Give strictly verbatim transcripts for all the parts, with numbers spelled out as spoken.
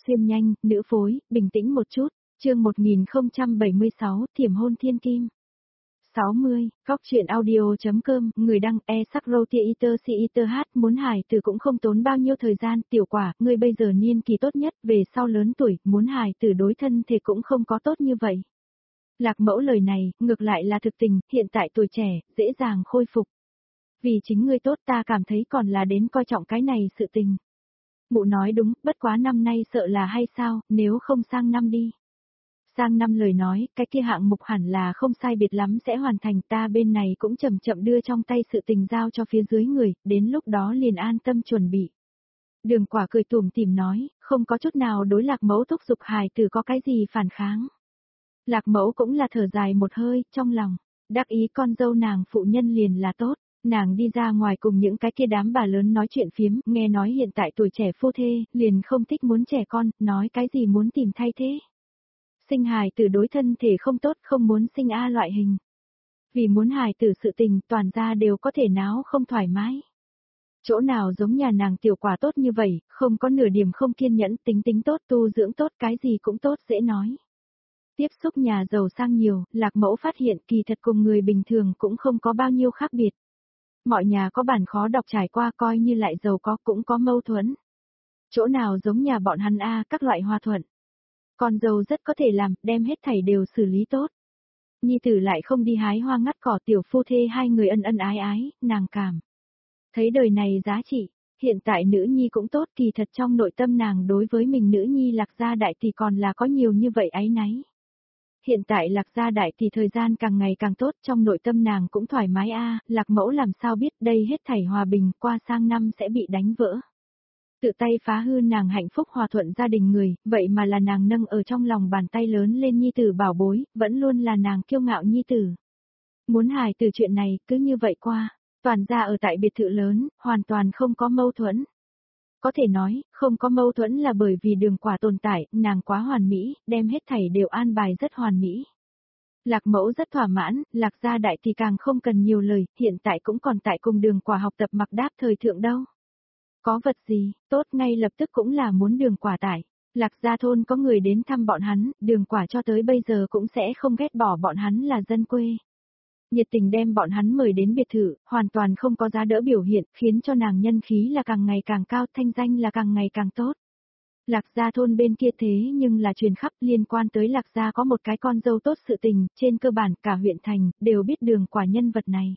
xuyên nhanh, nữ phối, bình tĩnh một chút, chương một nghìn không trăm bảy mươi sáu, Thiểm hôn thiên kim. sáu mươi, góc truyện audio.com, người đăng e sắc roti iter si iter hát muốn hài tử cũng không tốn bao nhiêu thời gian, tiểu quả, ngươi bây giờ niên kỳ tốt nhất, về sau lớn tuổi, muốn hài tử đối thân thể cũng không có tốt như vậy. Lạc mẫu lời này, ngược lại là thực tình, hiện tại tuổi trẻ, dễ dàng khôi phục. Vì chính ngươi tốt ta cảm thấy còn là đến coi trọng cái này sự tình. Mụ nói đúng, bất quá năm nay sợ là hay sao, nếu không sang năm đi. Sang năm lời nói, cái kia hạng mục hẳn là không sai biệt lắm sẽ hoàn thành, ta bên này cũng chậm chậm đưa trong tay sự tình giao cho phía dưới người, đến lúc đó liền an tâm chuẩn bị. Đường quả cười tủm tỉm nói, không có chút nào đối Lạc mẫu thúc giục hài tử có cái gì phản kháng. Lạc mẫu cũng là thở dài một hơi, trong lòng, đắc ý con dâu nàng phụ nhân liền là tốt. Nàng đi ra ngoài cùng những cái kia đám bà lớn nói chuyện phiếm, nghe nói hiện tại tuổi trẻ phu thê, liền không thích muốn trẻ con, nói cái gì muốn tìm thay thế. Sinh hài tử đối thân thể không tốt, không muốn sinh A loại hình. Vì muốn hài tử sự tình, toàn gia đều có thể náo không thoải mái. Chỗ nào giống nhà nàng tiểu quả tốt như vậy, không có nửa điểm không kiên nhẫn, tính tính tốt, tu dưỡng tốt, cái gì cũng tốt dễ nói. Tiếp xúc nhà giàu sang nhiều, Lạc mẫu phát hiện kỳ thật cùng người bình thường cũng không có bao nhiêu khác biệt. Mọi nhà có bản khó đọc trải qua coi như lại giàu có cũng có mâu thuẫn. Chỗ nào giống nhà bọn hắn A các loại hòa thuận. Con dâu rất có thể làm, đem hết thảy đều xử lý tốt. Nhi tử lại không đi hái hoa ngắt cỏ, tiểu phu thê hai người ân ân ái ái, nàng cảm. Thấy đời này giá trị, hiện tại nữ nhi cũng tốt, kỳ thật trong nội tâm nàng đối với mình nữ nhi Lạc gia đại thì còn là có nhiều như vậy áy náy. Hiện tại Lạc gia đại thì thời gian càng ngày càng tốt, trong nội tâm nàng cũng thoải mái a, Lạc mẫu làm sao biết đây hết thảy hòa bình, qua sang năm sẽ bị đánh vỡ. Tự tay phá hư nàng hạnh phúc hòa thuận gia đình người, vậy mà là nàng nâng ở trong lòng bàn tay lớn lên nhi tử bảo bối, vẫn luôn là nàng kiêu ngạo nhi tử. Muốn hài từ chuyện này, cứ như vậy qua, toàn gia ở tại biệt thự lớn, hoàn toàn không có mâu thuẫn. Có thể nói, không có mâu thuẫn là bởi vì đường quả tồn tại, nàng quá hoàn mỹ, đem hết thảy đều an bài rất hoàn mỹ. Lạc mẫu rất thỏa mãn, Lạc gia đại thì càng không cần nhiều lời, hiện tại cũng còn tại cùng đường quả học tập mặc đáp thời thượng đâu. Có vật gì, tốt ngay lập tức cũng là muốn đường quả tải. Lạc gia thôn có người đến thăm bọn hắn, đường quả cho tới bây giờ cũng sẽ không ghét bỏ bọn hắn là dân quê. Nhiệt tình đem bọn hắn mời đến biệt thự, hoàn toàn không có giá đỡ biểu hiện, khiến cho nàng nhân khí là càng ngày càng cao, thanh danh là càng ngày càng tốt. Lạc gia thôn bên kia thế nhưng là truyền khắp liên quan tới Lạc gia có một cái con dâu tốt sự tình, trên cơ bản cả huyện thành, đều biết đường quả nhân vật này.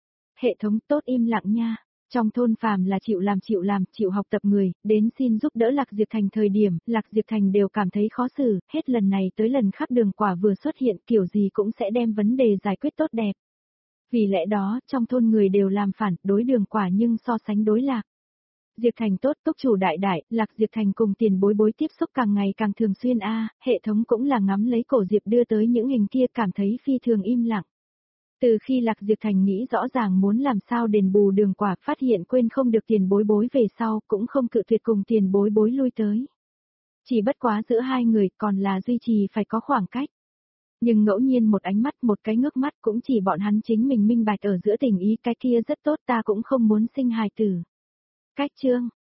Hệ thống tốt im lặng nha, trong thôn phàm là chịu làm chịu làm, chịu học tập người, đến xin giúp đỡ Lạc Diệp Thành thời điểm, Lạc Diệp Thành đều cảm thấy khó xử, hết lần này tới lần khác đường quả vừa xuất hiện kiểu gì cũng sẽ đem vấn đề giải quyết tốt đẹp. Vì lẽ đó, trong thôn người đều làm phản, đối đường quả nhưng so sánh đối Lạc Diệp Thành tốt, túc chủ đại đại, Lạc Diệp Thành cùng tiền bối bối tiếp xúc càng ngày càng thường xuyên a, hệ thống cũng là ngắm lấy cổ Diệp đưa tới những hình kia cảm thấy phi thường im lặng. Từ khi Lạc Diệp Thành nghĩ rõ ràng muốn làm sao đền bù đường quả, phát hiện quên không được tiền bối bối về sau, cũng không cự tuyệt cùng tiền bối bối lui tới. Chỉ bất quá giữa hai người còn là duy trì phải có khoảng cách. Nhưng ngẫu nhiên một ánh mắt, một cái ngước mắt cũng chỉ bọn hắn chính mình minh bạch ở giữa tình ý, cái kia rất tốt, ta cũng không muốn sinh hài tử. Cách chương,